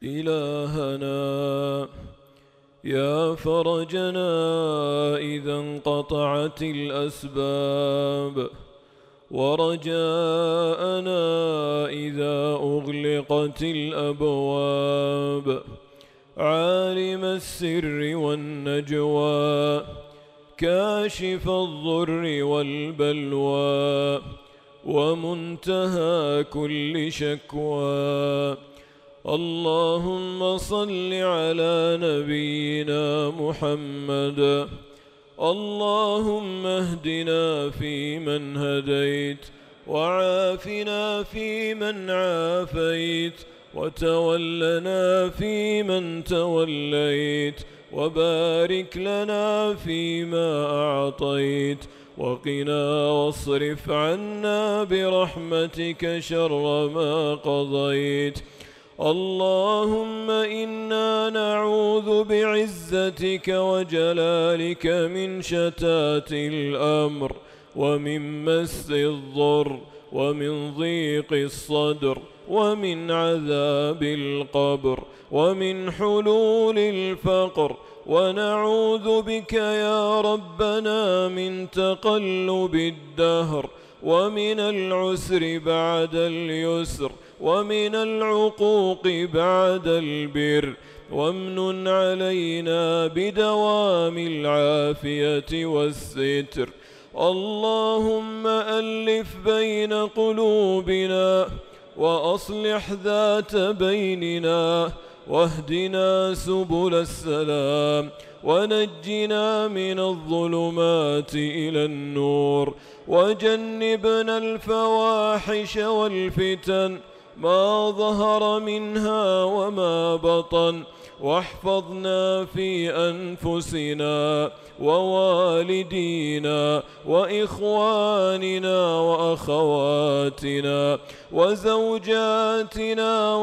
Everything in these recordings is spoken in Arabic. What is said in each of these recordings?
إلهنا يا فرجنا إذا انقطعت الأسباب، ورجاءنا إذا أغلقت الأبواب، عالم السر والنجوى، كاشف الضر والبلوى، ومنتهى كل شكوى. اللهم صل على نبينا محمد. اللهم اهدنا فيمن هديت، وعافنا فيمن عافيت، وتولنا فيمن توليت، وبارك لنا فيما أعطيت، وقنا واصرف عنا برحمتك شر ما قضيت. اللهم إنا نعوذ بعزتك وجلالك من شتات الأمر، ومن مس الضر، ومن ضيق الصدر، ومن عذاب القبر، ومن حلول الفقر، ونعوذ بك يا ربنا من تقلب الدهر، ومن العسر بعد اليسر، ومن العقوق بعد البر. وامنن علينا بدوام العافية والستر. اللهم ألف بين قلوبنا، وأصلح ذات بيننا، واهدنا سبل السلام، ونجنا من الظلمات إلى النور، وجنبنا الفواحش والفتن ما ظهر منها وما بطن، واحفظنا في أنفسنا ووالدينا وإخواننا وأخواتنا وزوجاتنا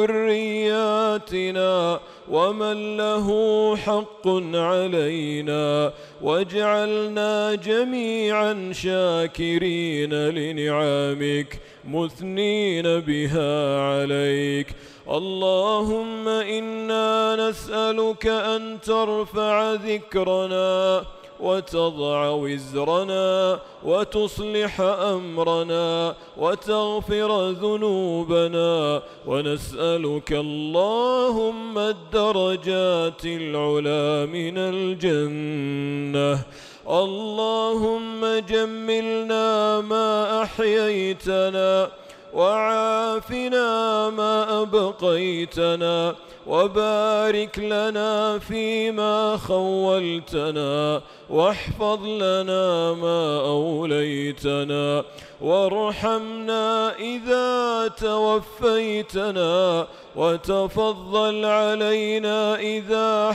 وذرياتنا ومن له حق علينا، واجعلنا جميعا شاكرين لنعمك مثنين بها عليك. اللهم إنا نسألك أن ترفع ذكرنا، وتضع وزرنا، وتصلح أمرنا، وتغفر ذنوبنا، ونسألك اللهم الدرجات العلى من الجنة. اللهم جملنا ما أحييتنا، وعافنا ما أبقيتنا، وبارك لنا فيما خولتنا، واحفظ لنا ما أوليتنا، وارحمنا إذا توفيتنا، وتفضل علينا إذا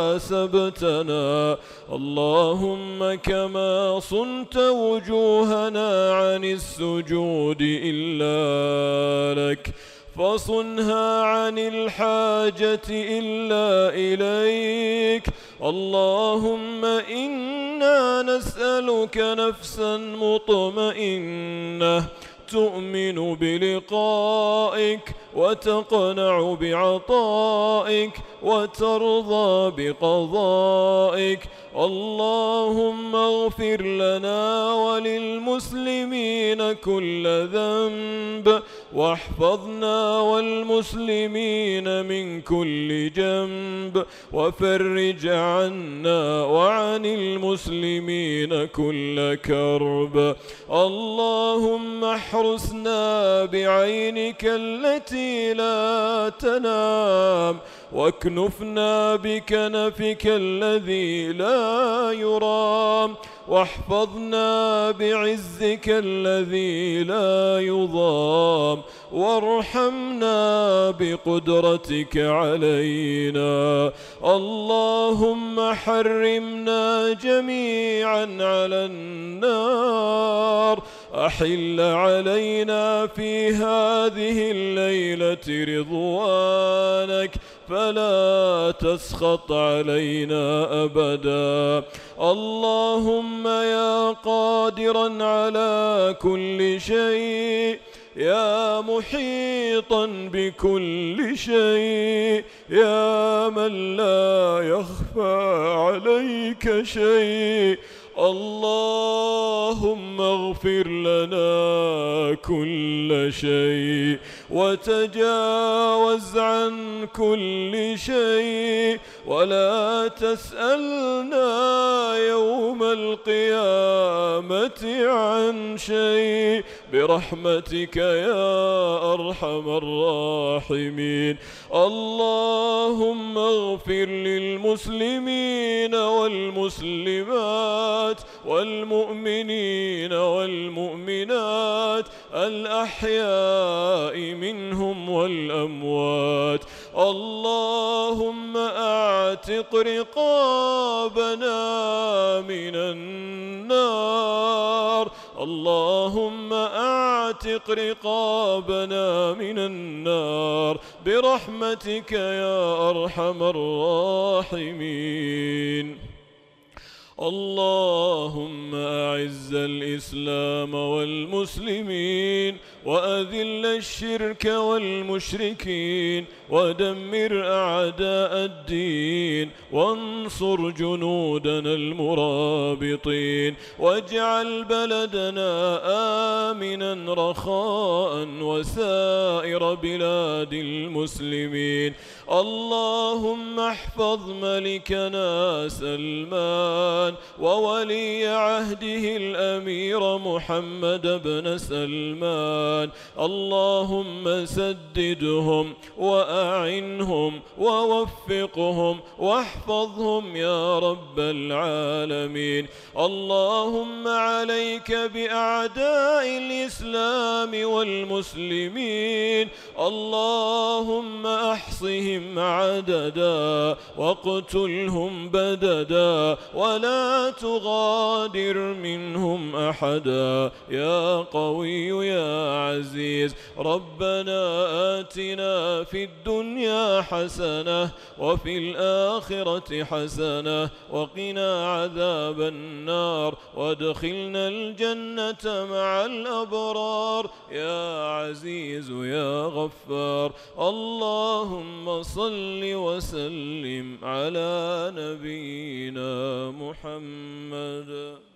حاسبتنا. اللهم كما صنت وجوهنا عن السجود إلا لك، فصنها عن الحاجة إلا إليك. اللهم إنا نسألك نفسا مطمئنة تؤمن بلقائك، وتقنع بعطائك، وترضى بقضائك. اللهم اغفر لنا وللمسلمين كل ذنب، واحفظنا والمسلمين من كل جنب، وفرج عنا وعن المسلمين كل كرب. اللهم احرسنا بعينك التي لا تنام، واكنفنا بكنفك الذي لا يرام، واحفظنا بعزك الذي لا يضام، وارحمنا بقدرتك علينا. اللهم حرمنا جميعا على النار. أحل علينا في هذه الليلة رضوانك، فلا تسخط علينا أبدا. اللهم يا قادرا على كل شيء، يا محيطا بكل شيء، يا من لا يخفى عليك شيء. اللهم اغفر لنا كل شيء وتجاوز عن كل شيء، ولا تسألنا يوم القيامة عن شيء برحمتك يا أرحم الراحمين. اللهم اغفر للمسلمين والمسلمات والمؤمنين والمؤمنات الأحياء منهم والأموات. اللهم أعتق رقابنا من النار، اللهم أعتق رقابنا من النار برحمتك يا أرحم الراحمين. اللهم أعز الإسلام والمسلمين وأذل الشرك والمشركين ودمر أعداء الدين وانصر جنودنا المرابطين، واجعل بلدنا آمنا رخاء وسائر بلاد المسلمين. اللهم احفظ ملكنا سلمان وولي عهده الأمير محمد بن سلمان، اللهم سددهم وأعنهم ووفقهم واحفظهم يا رب العالمين. اللهم عليك بأعداء الإسلام والمسلمين، اللهم أحصهم عددا واقتلهم بددا ولا تغادر منهم أحدا يا قوي يا عزيز. ربنا آتنا في الدنيا حسنة وفي الآخرة حسنة وقنا عذاب النار، وادخلنا الجنة مع الأبرار يا عزيز يا غفار. اللهم صل وسلم على نبينا محمد.